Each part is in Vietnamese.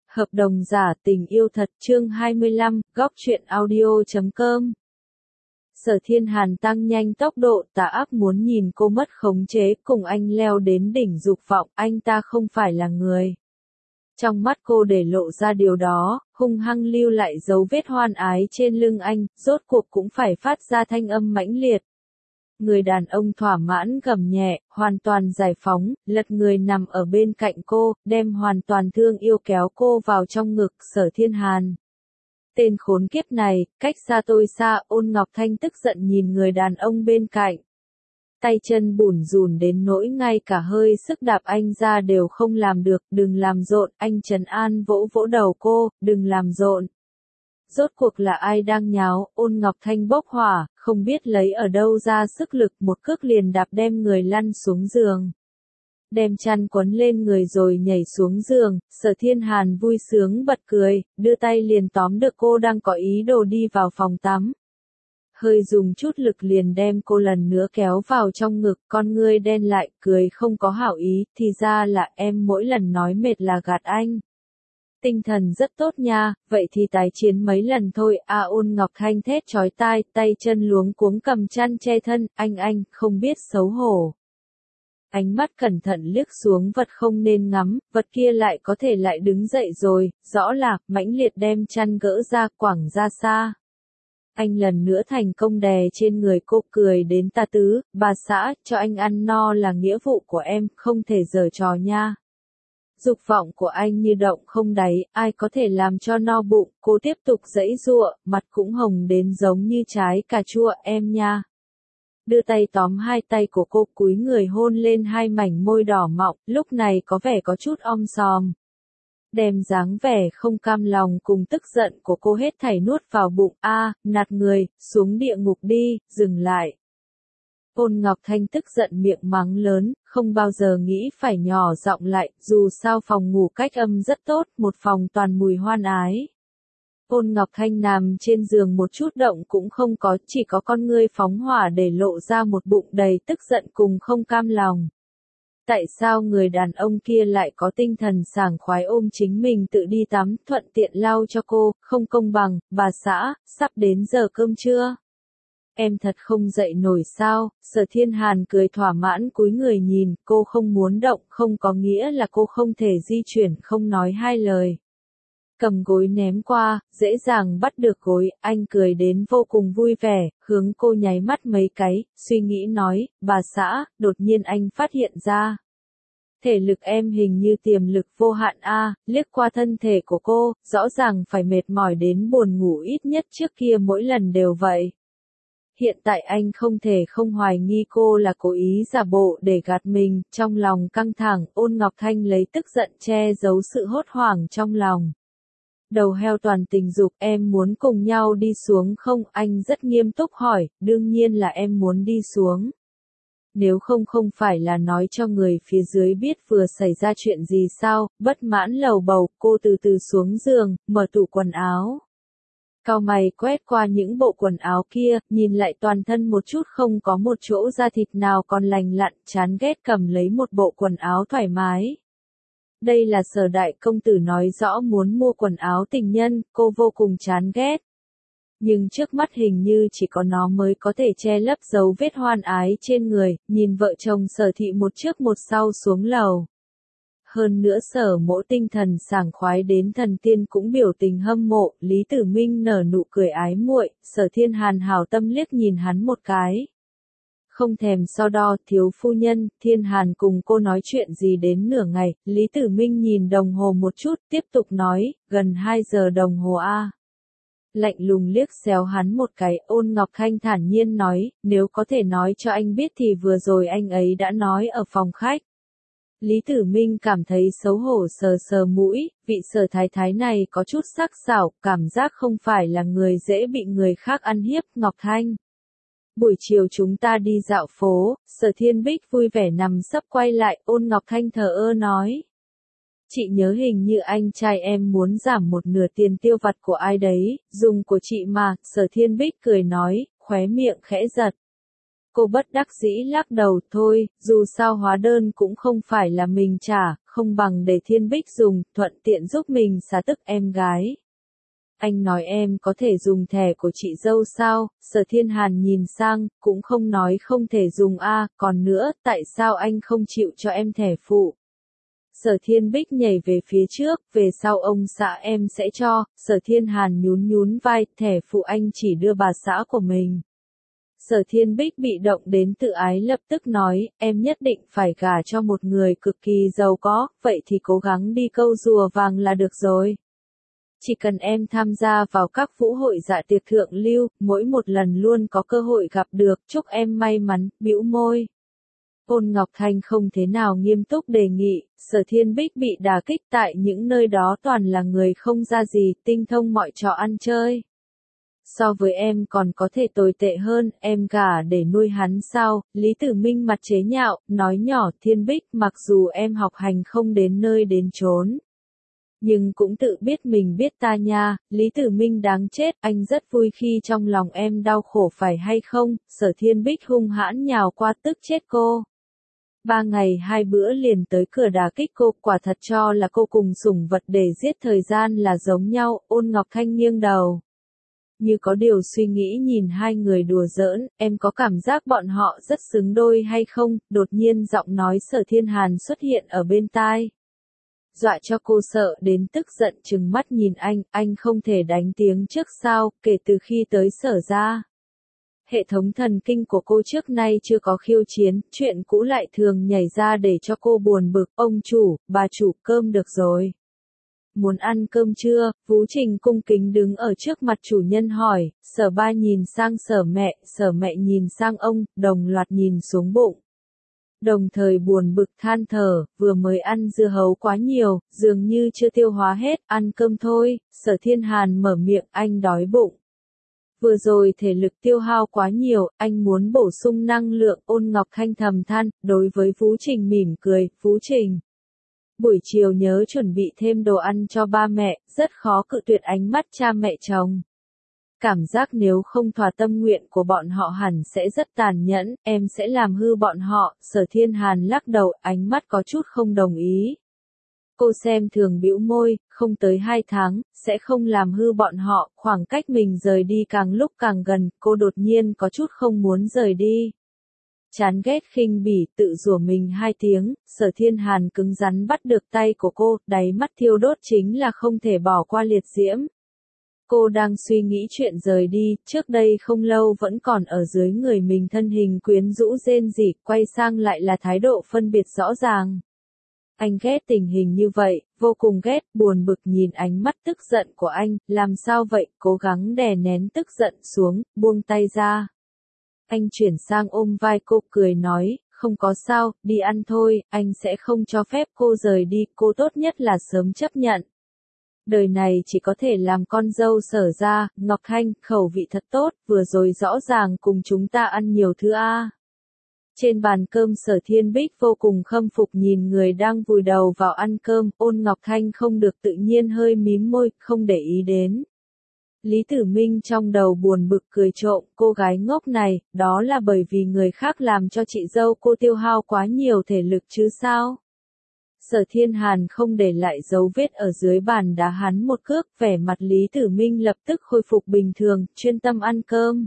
Hợp đồng giả tình yêu thật chương 25, góc truyện audio.com. Sở Thiên Hàn tăng nhanh tốc độ, tà ác muốn nhìn cô mất khống chế, cùng anh leo đến đỉnh dục vọng, anh ta không phải là người. Trong mắt cô để lộ ra điều đó, hung hăng lưu lại dấu vết hoan ái trên lưng anh, rốt cuộc cũng phải phát ra thanh âm mãnh liệt. Người đàn ông thỏa mãn gầm nhẹ, hoàn toàn giải phóng, lật người nằm ở bên cạnh cô, đem hoàn toàn thương yêu kéo cô vào trong ngực Sở Thiên Hàn. Tên khốn kiếp này, cách xa tôi xa, Ôn Ngọc Thanh tức giận nhìn người đàn ông bên cạnh. Tay chân bủn rủn đến nỗi ngay cả hơi sức đạp anh ra đều không làm được, đừng làm rộn, anh trấn an vỗ vỗ đầu cô, đừng làm rộn. Rốt cuộc là ai đang nháo, Ôn Ngọc Thanh bốc hỏa, không biết lấy ở đâu ra sức lực, một cước liền đạp đem người lăn xuống giường. Đem chăn quấn lên người rồi nhảy xuống giường, Sở Thiên Hàn vui sướng bật cười, đưa tay liền tóm được cô đang có ý đồ đi vào phòng tắm. Hơi dùng chút lực liền đem cô lần nữa kéo vào trong ngực, con ngươi đen lại, cười không có hảo ý, thì ra là em mỗi lần nói mệt là gạt anh. Tinh thần rất tốt nha, vậy thì tái chiến mấy lần thôi, Ôn Ngọc Thanh thét chói tai, tay chân luống cuống cầm chăn che thân, anh, không biết xấu hổ. Ánh mắt cẩn thận liếc xuống vật không nên ngắm, vật kia lại có thể lại đứng dậy rồi, rõ là, mãnh liệt đem chăn gỡ ra, quẳng ra xa. Anh lần nữa thành công đè trên người cô, cười đến tà tứ, bà xã, cho anh ăn no là nghĩa vụ của em, không thể giở trò nha. Dục vọng của anh như động không đáy, ai có thể làm cho no bụng, cô tiếp tục giãy giụa, mặt cũng hồng đến giống như trái cà chua, em nha. Đưa tay tóm hai tay của cô, cúi người hôn lên hai mảnh môi đỏ mọng, lúc này có vẻ có chút om sòm. Đem dáng vẻ không cam lòng cùng tức giận của cô hết thảy nuốt vào bụng, nạt người, xuống địa ngục đi, dừng lại. Ôn Ngọc Thanh tức giận miệng mắng lớn, không bao giờ nghĩ phải nhỏ giọng lại, dù sao phòng ngủ cách âm rất tốt, một phòng toàn mùi hoan ái. Ôn Ngọc Thanh nằm trên giường một chút động cũng không có, chỉ có con ngươi phóng hỏa để lộ ra một bụng đầy tức giận cùng không cam lòng. Tại sao người đàn ông kia lại có tinh thần sảng khoái ôm chính mình tự đi tắm, thuận tiện lau cho cô, không công bằng, bà xã, sắp đến giờ cơm trưa. Em thật không dậy nổi sao, Sở Thiên Hàn cười thỏa mãn cúi người nhìn, cô không muốn động, không có nghĩa là cô không thể di chuyển, không nói hai lời. Cầm gối ném qua, dễ dàng bắt được gối, anh cười đến vô cùng vui vẻ, hướng cô nháy mắt mấy cái, suy nghĩ nói, bà xã, đột nhiên anh phát hiện ra. Thể lực em hình như tiềm lực vô hạn liếc qua thân thể của cô, rõ ràng phải mệt mỏi đến buồn ngủ ít nhất trước kia mỗi lần đều vậy. Hiện tại anh không thể không hoài nghi cô là cố ý giả bộ để gạt mình, trong lòng căng thẳng, Ôn Ngọc Thanh lấy tức giận che giấu sự hốt hoảng trong lòng. Đầu heo toàn tình dục, em muốn cùng nhau đi xuống không? Anh rất nghiêm túc hỏi, đương nhiên là em muốn đi xuống. Nếu không phải là nói cho người phía dưới biết vừa xảy ra chuyện gì sao, bất mãn lầu bầu, cô từ từ xuống giường, mở tủ quần áo. Cau mày quét qua những bộ quần áo kia, nhìn lại toàn thân một chút không có một chỗ da thịt nào còn lành lặn, chán ghét cầm lấy một bộ quần áo thoải mái. Đây là Sở đại công tử nói rõ muốn mua quần áo tình nhân, cô vô cùng chán ghét. Nhưng trước mắt hình như chỉ có nó mới có thể che lấp dấu vết hoan ái trên người, nhìn vợ chồng Sở thị một trước một sau xuống lầu. Hơn nữa Sở mỗ tinh thần sảng khoái đến thần tiên cũng biểu tình hâm mộ, Lý Tử Minh nở nụ cười ái muội, Sở Thiên Hàn hảo tâm liếc nhìn hắn một cái. Không thèm so đo, thiếu phu nhân, Thiên Hàn cùng cô nói chuyện gì đến nửa ngày, Lý Tử Minh nhìn đồng hồ một chút, tiếp tục nói, gần 2 giờ đồng hồ Lạnh lùng liếc xéo hắn một cái, Ôn Ngọc Thanh thản nhiên nói, nếu có thể nói cho anh biết thì vừa rồi anh ấy đã nói ở phòng khách. Lý Tử Minh cảm thấy xấu hổ sờ sờ mũi, vị Sở thái thái này có chút sắc sảo, cảm giác không phải là người dễ bị người khác ăn hiếp, Ngọc Thanh. Buổi chiều chúng ta đi dạo phố, Sở Thiên Bích vui vẻ nằm sấp quay lại, Ôn Ngọc Thanh thờ ơ nói. Chị nhớ hình như anh trai em muốn giảm một nửa tiền tiêu vặt của ai đấy, dùng của chị mà, Sở Thiên Bích cười nói, khóe miệng khẽ giật. Cô bất đắc dĩ lắc đầu, thôi, dù sao hóa đơn cũng không phải là mình trả, không bằng để Thiên Bích dùng, thuận tiện giúp mình xả tức em gái. Anh nói em có thể dùng thẻ của chị dâu sao? Sở Thiên Hàn nhìn sang, cũng không nói không thể dùng a, còn nữa, tại sao anh không chịu cho em thẻ phụ? Sở Thiên Bích nhảy về phía trước, về sau ông xã em sẽ cho. Sở Thiên Hàn nhún nhún vai, thẻ phụ anh chỉ đưa bà xã của mình. Sở Thiên Bích bị động đến tự ái lập tức nói, em nhất định phải gả cho một người cực kỳ giàu có, vậy thì cố gắng đi câu rùa vàng là được rồi. Chỉ cần em tham gia vào các vũ hội dạ tiệc thượng lưu, mỗi một lần luôn có cơ hội gặp được, chúc em may mắn, bĩu môi. Ôn Ngọc Thanh không thế nào nghiêm túc đề nghị, Sở Thiên Bích bị đả kích tại những nơi đó toàn là người không ra gì, tinh thông mọi trò ăn chơi. So với em còn có thể tồi tệ hơn, em gả để nuôi hắn sao? Lý Tử Minh mặt chế nhạo, nói nhỏ, Thiên Bích, mặc dù em học hành không đến nơi đến chốn, nhưng cũng tự biết mình biết ta nha. Lý Tử Minh đáng chết, anh rất vui khi trong lòng em đau khổ phải hay không? Sở Thiên Bích hung hãn nhào qua tức chết cô. 3 ngày 2 bữa liền tới cửa đả kích cô, quả thật cho là cô cùng sủng vật để giết thời gian là giống nhau. Ôn Ngọc Thanh nghiêng đầu, như có điều suy nghĩ nhìn hai người đùa giỡn, em có cảm giác bọn họ rất xứng đôi hay không? Đột nhiên giọng nói Sở Thiên Hàn xuất hiện ở bên tai, dọa cho cô sợ đến tức giận trừng mắt nhìn anh không thể đánh tiếng trước sao? Kể từ khi tới Sở ra, hệ thống thần kinh của cô trước nay chưa có khiêu chiến, chuyện cũ lại thường nhảy ra để cho cô buồn bực. Ông chủ, bà chủ, cơm được rồi. Muốn ăn cơm chưa? Vũ Trình cung kính đứng ở trước mặt chủ nhân hỏi. Sở ba nhìn sang Sở mẹ nhìn sang ông, đồng loạt nhìn xuống bụng. Đồng thời buồn bực than thở, vừa mới ăn dưa hấu quá nhiều, dường như chưa tiêu hóa hết, ăn cơm thôi. Sở Thiên Hàn mở miệng, anh đói bụng. Vừa rồi thể lực tiêu hao quá nhiều, anh muốn bổ sung năng lượng. Ôn Ngọc Thanh thầm than, đối với Vũ Trình mỉm cười, Vũ Trình, buổi chiều nhớ chuẩn bị thêm đồ ăn cho ba mẹ, rất khó cự tuyệt ánh mắt cha mẹ chồng. Cảm giác nếu không thỏa tâm nguyện của bọn họ hẳn sẽ rất tàn nhẫn, em sẽ làm hư bọn họ. Sở Thiên Hàn lắc đầu, ánh mắt có chút không đồng ý. Cô xem thường bĩu môi, không tới 2 tháng, sẽ không làm hư bọn họ. Khoảng cách mình rời đi càng lúc càng gần, cô đột nhiên có chút không muốn rời đi. Chán ghét khinh bỉ, tự rủa mình 2 tiếng. Sở Thiên Hàn cứng rắn bắt được tay của cô, đáy mắt thiêu đốt chính là không thể bỏ qua liệt diễm. Cô đang suy nghĩ chuyện rời đi, trước đây không lâu vẫn còn ở dưới người mình thân hình quyến rũ rên rỉ, quay sang lại là thái độ phân biệt rõ ràng. Anh ghét tình hình như vậy, vô cùng ghét, buồn bực nhìn ánh mắt tức giận của anh, làm sao vậy? Cố gắng đè nén tức giận xuống, buông tay ra. Anh chuyển sang ôm vai cô, cười nói, không có sao, đi ăn thôi, anh sẽ không cho phép cô rời đi, cô tốt nhất là sớm chấp nhận. Đời này chỉ có thể làm con dâu Sở ra. Ngọc Thanh, khẩu vị thật tốt, vừa rồi rõ ràng cùng chúng ta ăn nhiều thứ a. Trên bàn cơm Sở Thiên Bích vô cùng khâm phục nhìn người đang vùi đầu vào ăn cơm. Ôn Ngọc Thanh không được tự nhiên hơi mím môi, không để ý đến. Lý Tử Minh trong đầu buồn bực cười trộm, cô gái ngốc này, đó là bởi vì người khác làm cho chị dâu cô tiêu hao quá nhiều thể lực chứ sao? Sở Thiên Hàn không để lại dấu vết ở dưới bàn đá hắn một cước, vẻ mặt Lý Tử Minh lập tức khôi phục bình thường, chuyên tâm ăn cơm.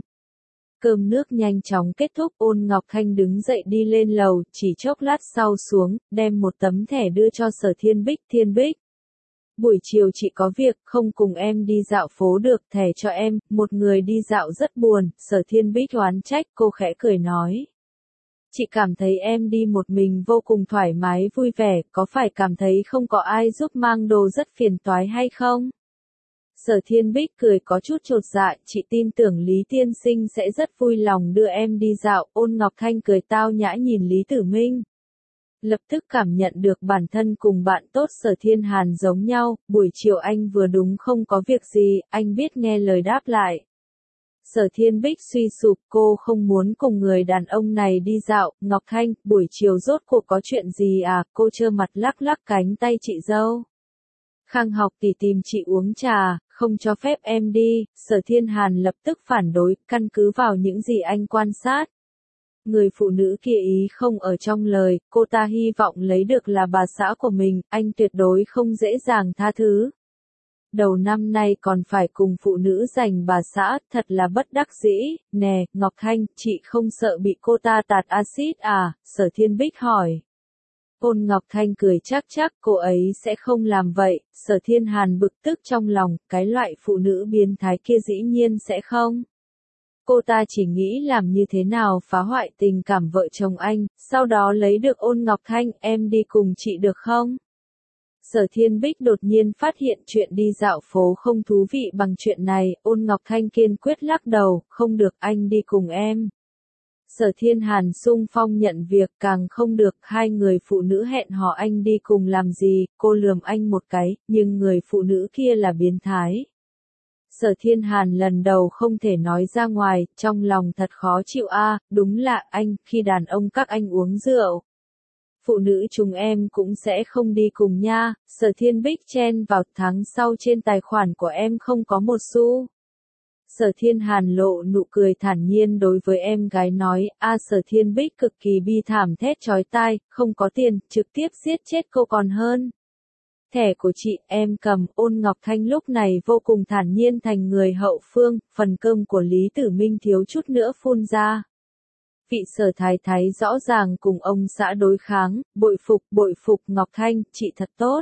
Cơm nước nhanh chóng kết thúc, Ôn Ngọc Thanh đứng dậy đi lên lầu, chỉ chốc lát sau xuống, đem một tấm thẻ đưa cho Sở Thiên Bích. Thiên Bích, buổi chiều chị có việc, không cùng em đi dạo phố được, thẻ cho em. Một người đi dạo rất buồn. Sở Thiên Bích oán trách, cô khẽ cười nói. Chị cảm thấy em đi một mình vô cùng thoải mái vui vẻ, có phải cảm thấy không có ai giúp mang đồ rất phiền toái hay không? Sở Thiên Bích cười có chút chột dạ, chị tin tưởng Lý Tiên Sinh sẽ rất vui lòng đưa em đi dạo. Ôn Ngọc Thanh cười tao nhã nhìn Lý Tử Minh. Lập tức cảm nhận được bản thân cùng bạn tốt Sở Thiên Hàn giống nhau, buổi chiều anh vừa đúng không có việc gì, anh biết nghe lời đáp lại. Sở Thiên Bích suy sụp, cô không muốn cùng người đàn ông này đi dạo. Ngọc Thanh, buổi chiều rốt cuộc có chuyện gì à? Cô trơ mặt lắc lắc cánh tay chị dâu. Khang Học tỷ tìm chị uống trà, không cho phép em đi. Sở Thiên Hàn lập tức phản đối, căn cứ vào những gì anh quan sát. Người phụ nữ kia ý không ở trong lời, cô ta hy vọng lấy được là bà xã của mình, anh tuyệt đối không dễ dàng tha thứ. Đầu năm nay còn phải cùng phụ nữ giành bà xã, thật là bất đắc dĩ. Nè, Ngọc Thanh, chị không sợ bị cô ta tạt axit à? Sở Thiên Bích hỏi. Ôn Ngọc Thanh cười chắc chắc cô ấy sẽ không làm vậy. Sở Thiên Hàn bực tức trong lòng, cái loại phụ nữ biến thái kia dĩ nhiên sẽ không. Cô ta chỉ nghĩ làm như thế nào phá hoại tình cảm vợ chồng anh, sau đó lấy được Ôn Ngọc Thanh, em đi cùng chị được không? Sở Thiên Bích đột nhiên phát hiện chuyện đi dạo phố không thú vị bằng chuyện này, Ôn Ngọc Thanh kiên quyết lắc đầu, không được, anh đi cùng em. Sở Thiên Hàn xung phong nhận việc, càng không được, hai người phụ nữ hẹn hò anh đi cùng làm gì, cô lườm anh một cái, nhưng người phụ nữ kia là biến thái. Sở Thiên Hàn lần đầu không thể nói ra ngoài, trong lòng thật khó chịu a, đúng là anh, khi đàn ông các anh uống rượu. Phụ nữ chúng em cũng sẽ không đi cùng nha. Sở Thiên Bích chen vào, tháng sau trên tài khoản của em không có một xu. Sở Thiên Hàn lộ nụ cười thản nhiên đối với em gái nói, Sở Thiên Bích cực kỳ bi thảm thét chói tai, không có tiền, trực tiếp giết chết cô còn hơn. Thẻ của chị em cầm. Ôn Ngọc Thanh lúc này vô cùng thản nhiên thành người hậu phương, phần cơm của Lý Tử Minh thiếu chút nữa phun ra. Vị Sở thái thái rõ ràng cùng ông xã đối kháng, bội phục Ngọc Thanh, chị thật tốt.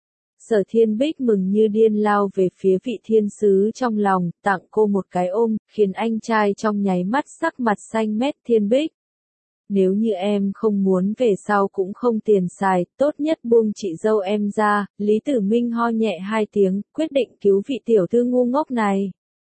Sở Thiên Bích mừng như điên lao về phía vị thiên sứ trong lòng, tặng cô một cái ôm, khiến anh trai trong nháy mắt sắc mặt xanh mét. Thiên Bích, nếu như em không muốn về sau cũng không tiền xài, tốt nhất buông chị dâu em ra. Lý Tử Minh ho nhẹ hai tiếng, quyết định cứu vị tiểu thư ngu ngốc này.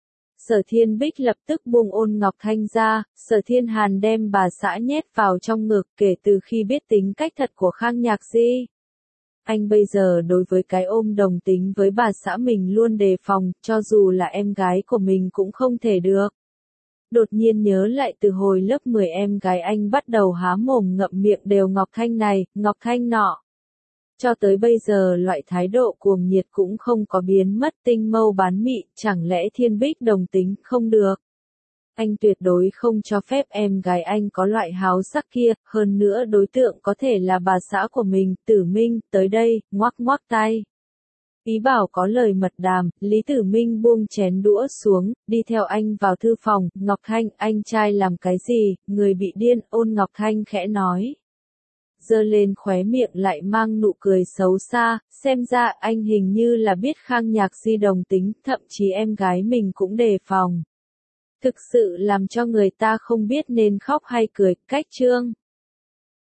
Sở Thiên Bích lập tức buông Ôn Ngọc Thanh ra, Sở Thiên Hàn đem bà xã nhét vào trong ngực. Kể từ khi biết tính cách thật của Khang Nhạc Di, anh bây giờ đối với cái ôm đồng tính với bà xã mình luôn đề phòng, cho dù là em gái của mình cũng không thể được. Đột nhiên nhớ lại từ hồi lớp 10 em gái anh bắt đầu há mồm ngậm miệng đều Ngọc Thanh này, Ngọc Thanh nọ. Cho tới bây giờ loại thái độ cuồng nhiệt cũng không có biến mất. Tinh mâu bán mị, chẳng lẽ Thiên Bích đồng tính không được? Anh tuyệt đối không cho phép em gái anh có loại háo sắc kia, hơn nữa đối tượng có thể là bà xã của mình. Tử Minh, tới đây, ngoắc ngoắc tay. Ý bảo có lời mật đàm. Lý Tử Minh buông chén đũa xuống, đi theo anh vào thư phòng. Ngọc Thanh, anh trai làm cái gì, người bị điên? Ôn Ngọc Thanh khẽ nói. Giơ lên khóe miệng lại mang nụ cười xấu xa, xem ra anh hình như là biết Khang Nhạc Di đồng tính, thậm chí em gái mình cũng đề phòng. Thực sự làm cho người ta không biết nên khóc hay cười. Cách chương